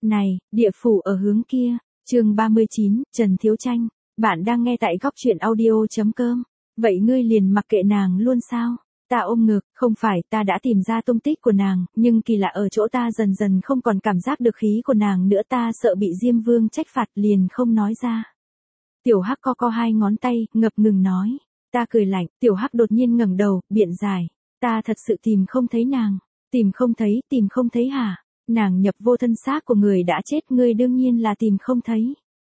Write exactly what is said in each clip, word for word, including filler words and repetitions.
Này, địa phủ ở hướng kia. Chương ba mươi chín, Trần Thiếu Tranh. Bạn đang nghe tại góc truyện audio chấm com. Vậy ngươi liền mặc kệ nàng luôn sao? Ta ôm ngực, không phải, ta đã tìm ra tung tích của nàng, nhưng kỳ lạ ở chỗ ta dần dần không còn cảm giác được khí của nàng nữa, ta sợ bị Diêm Vương trách phạt liền không nói ra. Tiểu Hắc co co hai ngón tay, ngập ngừng nói. Ta cười lạnh, Tiểu Hắc đột nhiên ngẩng đầu, biện giải. Ta thật sự tìm không thấy nàng. Tìm không thấy, tìm không thấy hả? Nàng nhập vô thân xác của người đã chết, ngươi đương nhiên là tìm không thấy.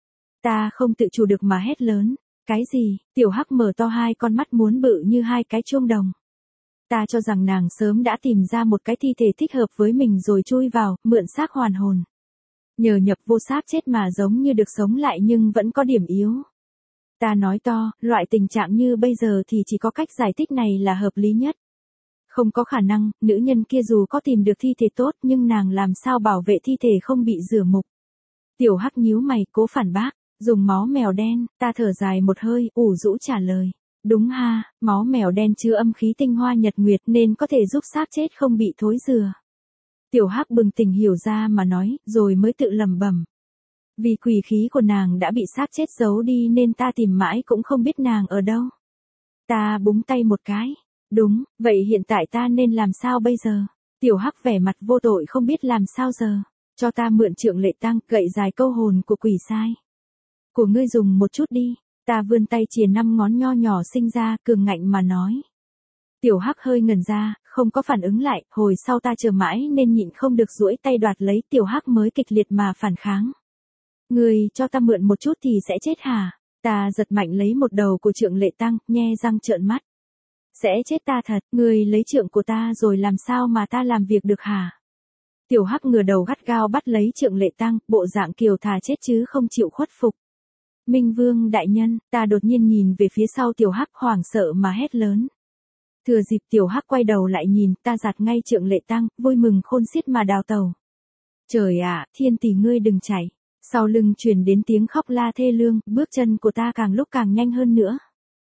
Ta không tự chủ được mà hét lớn. Cái gì? Tiểu Hắc mở to hai con mắt muốn bự như hai cái chuông đồng. Ta cho rằng nàng sớm đã tìm ra một cái thi thể thích hợp với mình rồi chui vào, mượn xác hoàn hồn. Nhờ nhập vô xác chết mà giống như được sống lại nhưng vẫn có điểm yếu. Ta nói to, loại tình trạng như bây giờ thì chỉ có cách giải thích này là hợp lý nhất. Không có khả năng, nữ nhân kia dù có tìm được thi thể tốt nhưng nàng làm sao bảo vệ thi thể không bị rửa mục. Tiểu Hắc nhíu mày, cố phản bác, dùng máu mèo đen. Ta thở dài một hơi, ủ rũ trả lời. Đúng ha, máu mèo đen chứa âm khí tinh hoa nhật nguyệt nên có thể giúp xác chết không bị thối rửa. Tiểu Hắc bừng tỉnh hiểu ra mà nói, rồi mới tự lẩm bẩm. Vì quỷ khí của nàng đã bị xác chết giấu đi nên ta tìm mãi cũng không biết nàng ở đâu. Ta búng tay một cái. Đúng, vậy hiện tại ta nên làm sao bây giờ? Tiểu Hắc vẻ mặt vô tội không biết làm sao giờ. Cho ta mượn trượng lệ tăng, gậy dài câu hồn của quỷ sai. Của ngươi dùng một chút đi. Ta vươn tay chìa năm ngón nho nhỏ sinh ra, cường ngạnh mà nói. Tiểu Hắc hơi ngẩn ra, không có phản ứng lại, hồi sau ta chờ mãi nên nhịn không được duỗi tay đoạt lấy, Tiểu Hắc mới kịch liệt mà phản kháng. Ngươi cho ta mượn một chút thì sẽ chết hả? Ta giật mạnh lấy một đầu của trượng lệ tăng, nhe răng trợn mắt. Sẽ chết ta thật, ngươi lấy trượng của ta rồi làm sao mà ta làm việc được hả? Tiểu Hắc ngửa đầu gắt gao bắt lấy trượng lệ tăng, bộ dạng kiều thà chết chứ không chịu khuất phục. Minh Vương đại nhân, ta đột nhiên nhìn về phía sau Tiểu Hắc hoảng sợ mà hét lớn. Thừa dịp Tiểu Hắc quay đầu lại nhìn, ta giạt ngay trượng lệ tăng, vui mừng khôn xiết mà đào tẩu. Trời ạ, thiên tỷ ngươi đừng chạy. Sau lưng truyền đến tiếng khóc la thê lương, bước chân của ta càng lúc càng nhanh hơn nữa.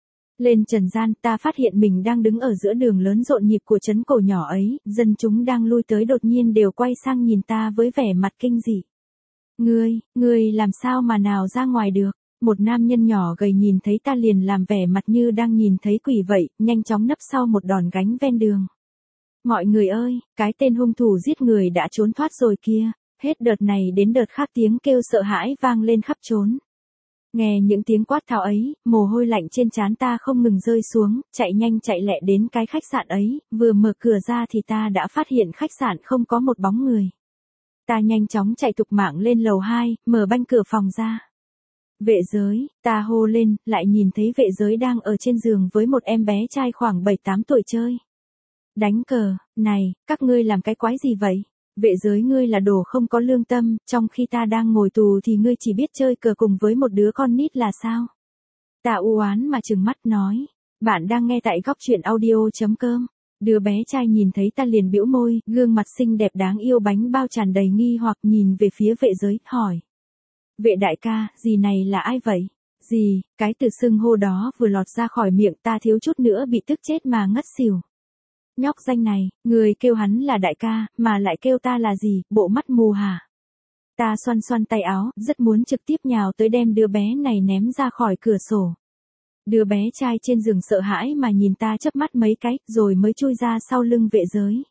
Lên trần gian, ta phát hiện mình đang đứng ở giữa đường lớn rộn nhịp của trấn cổ nhỏ ấy, dân chúng đang lui tới đột nhiên đều quay sang nhìn ta với vẻ mặt kinh dị. Ngươi, ngươi làm sao mà nào ra ngoài được? Một nam nhân nhỏ gầy nhìn thấy ta liền làm vẻ mặt như đang nhìn thấy quỷ vậy, nhanh chóng nấp sau một đòn gánh ven đường. Mọi người ơi, cái tên hung thủ giết người đã trốn thoát rồi kia. Hết đợt này đến đợt khác tiếng kêu sợ hãi vang lên khắp trốn. Nghe những tiếng quát tháo ấy, mồ hôi lạnh trên trán ta không ngừng rơi xuống, chạy nhanh chạy lẹ đến cái khách sạn ấy, vừa mở cửa ra thì ta đã phát hiện khách sạn không có một bóng người. Ta nhanh chóng chạy thục mạng lên lầu hai, mở banh cửa phòng ra. Vệ giới, ta hô lên, lại nhìn thấy vệ giới đang ở trên giường với một em bé trai khoảng bảy tám tuổi chơi. Đánh cờ, này, các ngươi làm cái quái gì vậy? Vệ giới ngươi là đồ không có lương tâm, trong khi ta đang ngồi tù thì ngươi chỉ biết chơi cờ cùng với một đứa con nít là sao? Ta u oán mà trừng mắt nói. Bạn đang nghe tại góc truyện audio chấm com. Đứa bé trai nhìn thấy ta liền bĩu môi, gương mặt xinh đẹp đáng yêu bánh bao tràn đầy nghi hoặc nhìn về phía vệ giới, hỏi. Vệ đại ca, gì này là ai vậy? Gì, cái từ xưng hô đó vừa lọt ra khỏi miệng ta thiếu chút nữa bị tức chết mà ngất xỉu. Nhóc danh này, người kêu hắn là đại ca, mà lại kêu ta là gì, bộ mắt mù hả? Ta xoăn xoăn tay áo, rất muốn trực tiếp nhào tới đem đứa bé này ném ra khỏi cửa sổ. Đứa bé trai trên giường sợ hãi mà nhìn ta chớp mắt mấy cái, rồi mới chui ra sau lưng vệ giới.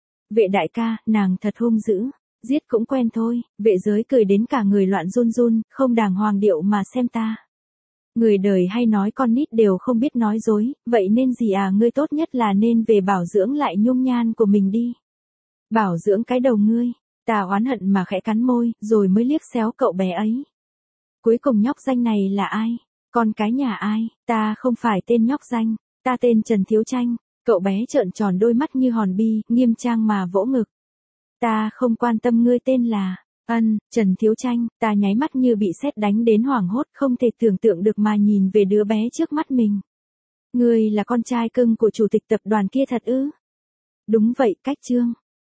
Vệ đại ca, nàng thật hung dữ, giết cũng quen thôi, vệ giới cười đến cả người loạn run run, không đàng hoàng điệu mà xem ta. Người đời hay nói con nít đều không biết nói dối, vậy nên gì à, ngươi tốt nhất là nên về bảo dưỡng lại nhung nhan của mình đi. Bảo dưỡng cái đầu ngươi, ta oán hận mà khẽ cắn môi, rồi mới liếc xéo cậu bé ấy. Cuối cùng nhóc danh này là ai? Con cái nhà ai? Ta không phải tên nhóc danh, ta tên Trần Thiếu Tranh. Cậu bé trợn tròn đôi mắt như hòn bi, nghiêm trang mà vỗ ngực. Ta không quan tâm ngươi tên là... Ân, Trần Thiếu Tranh, ta nháy mắt như bị sét đánh đến hoảng hốt, không thể tưởng tượng được mà nhìn về đứa bé trước mắt mình. Ngươi là con trai cưng của chủ tịch tập đoàn kia thật ư? Đúng vậy, cách Trương.